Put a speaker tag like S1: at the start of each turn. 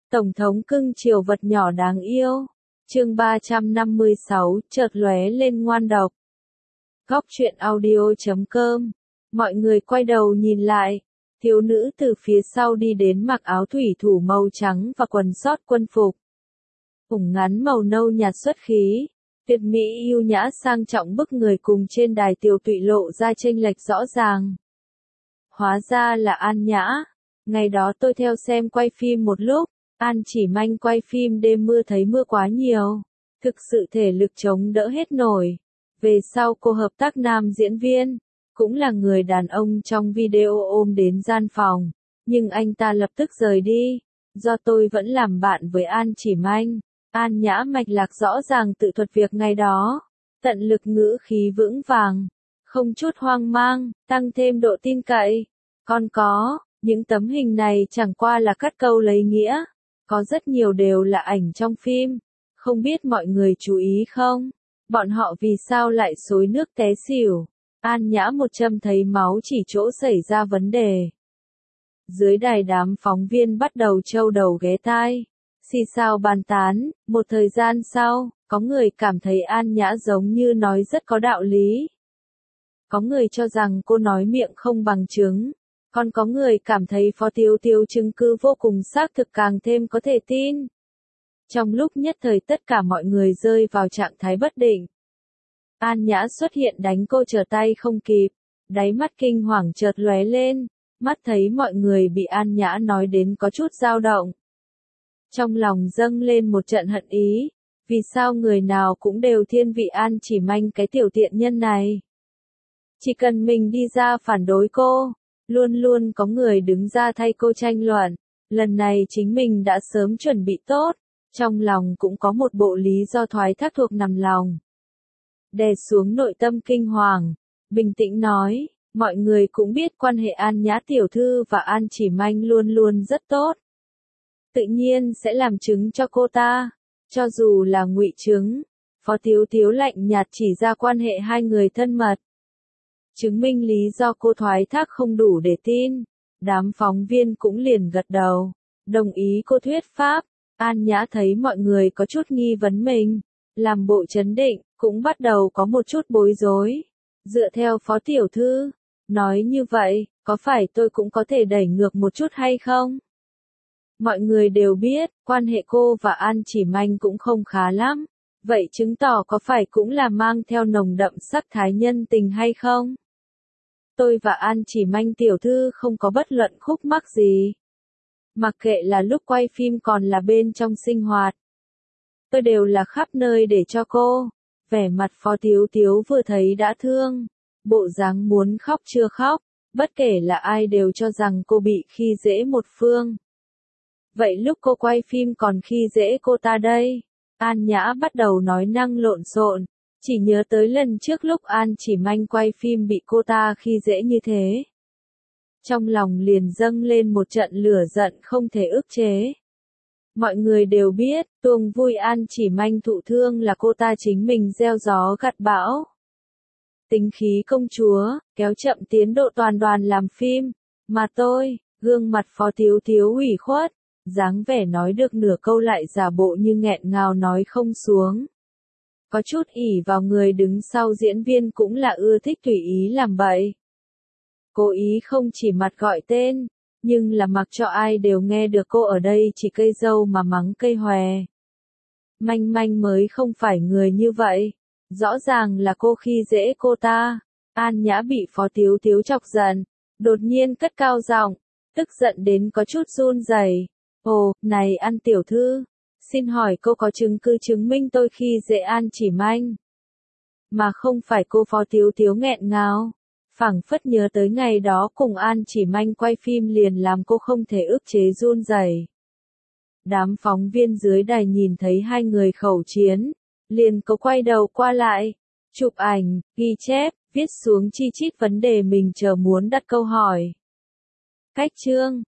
S1: Tổng thống cưng chiều vật nhỏ đáng yêu. Chương 356, chợt lóe lên ngoan độc. Góc truyện audio.com. Mọi người quay đầu nhìn lại. Thiếu nữ từ phía sau đi đến mặc áo thủy thủ màu trắng và quần sót quân phục. Ủng ngắn màu nâu nhạt xuất khí. Tuyệt mỹ yêu nhã sang trọng bức người cùng trên đài tiều tụy lộ ra chênh lệch rõ ràng. Hóa ra là An Nhã. Ngày đó tôi theo xem quay phim một lúc. An Chỉ Manh quay phim đêm mưa thấy mưa quá nhiều. Thực sự thể lực chống đỡ hết nổi. Về sau cô hợp tác nam diễn viên. Cũng là người đàn ông trong video ôm đến gian phòng. Nhưng anh ta lập tức rời đi. Do tôi vẫn làm bạn với An Chỉ Manh. An Nhã mạch lạc rõ ràng tự thuật việc ngày đó. Tận lực ngữ khí vững vàng. Không chút hoang mang, tăng thêm độ tin cậy. Còn có, những tấm hình này chẳng qua là cắt câu lấy nghĩa. Có rất nhiều đều là ảnh trong phim. Không biết mọi người chú ý không? Bọn họ vì sao lại xối nước té xỉu? An Nhã một châm thấy máu chỉ chỗ xảy ra vấn đề. Dưới đài đám phóng viên bắt đầu trâu đầu ghé tai. Xì xào bàn tán, một thời gian sau, có người cảm thấy An Nhã giống như nói rất có đạo lý. Có người cho rằng cô nói miệng không bằng chứng. Còn có người cảm thấy Phó Tiếu Tiếu chứng cứ vô cùng xác thực càng thêm có thể tin. Trong lúc nhất thời tất cả mọi người rơi vào trạng thái bất định. An Nhã xuất hiện đánh cô trở tay không kịp. Đáy mắt kinh hoàng chợt lóe lên. Mắt thấy mọi người bị An Nhã nói đến có chút dao động. Trong lòng dâng lên một trận hận ý. Vì sao người nào cũng đều thiên vị An Chỉ Manh cái tiểu tiện nhân này. Chỉ cần mình đi ra phản đối cô. Luôn luôn có người đứng ra thay cô tranh luận. Lần này chính mình đã sớm chuẩn bị tốt. Trong lòng cũng có một bộ lý do thoái thác thuộc nằm lòng. Đè xuống nội tâm kinh hoàng. Bình tĩnh nói. Mọi người cũng biết quan hệ An Nhã tiểu thư và An Chỉ Manh luôn luôn rất tốt. Tự nhiên sẽ làm chứng cho cô ta. Cho dù là ngụy chứng. Phó Tiếu Tiếu lạnh nhạt chỉ ra quan hệ hai người thân mật. Chứng minh lý do cô thoái thác không đủ để tin. Đám phóng viên cũng liền gật đầu. Đồng ý cô thuyết pháp. An Nhã thấy mọi người có chút nghi vấn mình. Làm bộ trấn định, cũng bắt đầu có một chút bối rối. Dựa theo Phó Tiểu Thư. Nói như vậy, có phải tôi cũng có thể đẩy ngược một chút hay không? Mọi người đều biết, quan hệ cô và An Chỉ Manh cũng không khá lắm. Vậy chứng tỏ có phải cũng là mang theo nồng đậm sắc thái nhân tình hay không? Tôi và An Chỉ Manh tiểu thư không có bất luận khúc mắc gì. Mặc kệ là lúc quay phim còn là bên trong sinh hoạt. Tôi đều là khắp nơi để cho cô. Vẻ mặt Phó Tiếu Tiếu vừa thấy đã thương. Bộ dáng muốn khóc chưa khóc. Bất kể là ai đều cho rằng cô bị khi dễ một phương. Vậy lúc cô quay phim còn khi dễ cô ta đây. An Nhã bắt đầu nói năng lộn xộn. Chỉ nhớ tới lần trước lúc An Chỉ Manh quay phim bị cô ta khi dễ như thế. Trong lòng liền dâng lên một trận lửa giận không thể ức chế. Mọi người đều biết, tuồng vui An Chỉ Manh thụ thương là cô ta chính mình gieo gió gặt bão. Tính khí công chúa, kéo chậm tiến độ toàn đoàn làm phim. Mà tôi, gương mặt Phó Tiếu Tiếu ủy khuất, dáng vẻ nói được nửa câu lại giả bộ như nghẹn ngào nói không xuống. Có chút ỉ vào người đứng sau diễn viên cũng là ưa thích tùy ý làm bậy. Cố ý không chỉ mặt gọi tên, nhưng là mặc cho ai đều nghe được cô ở đây chỉ cây dâu mà mắng cây hòe. Manh Manh mới không phải người như vậy. Rõ ràng là cô khi dễ cô ta. An Nhã bị Phó Tiếu Tiếu chọc giận. Đột nhiên cất cao giọng, tức giận đến có chút run rẩy. Ồ, này An tiểu thư. Xin hỏi cô có chứng cứ chứng minh tôi khi dễ An Chỉ Manh? Mà không phải cô Phó Tiếu Tiếu nghẹn ngào. Phảng phất nhớ tới ngày đó cùng An Chỉ Manh quay phim liền làm cô không thể ức chế run rẩy. Đám phóng viên dưới đài nhìn thấy hai người khẩu chiến. Liền có quay đầu qua lại. Chụp ảnh, ghi chép, viết xuống chi chít vấn đề mình chờ muốn đặt câu hỏi. Cách chương.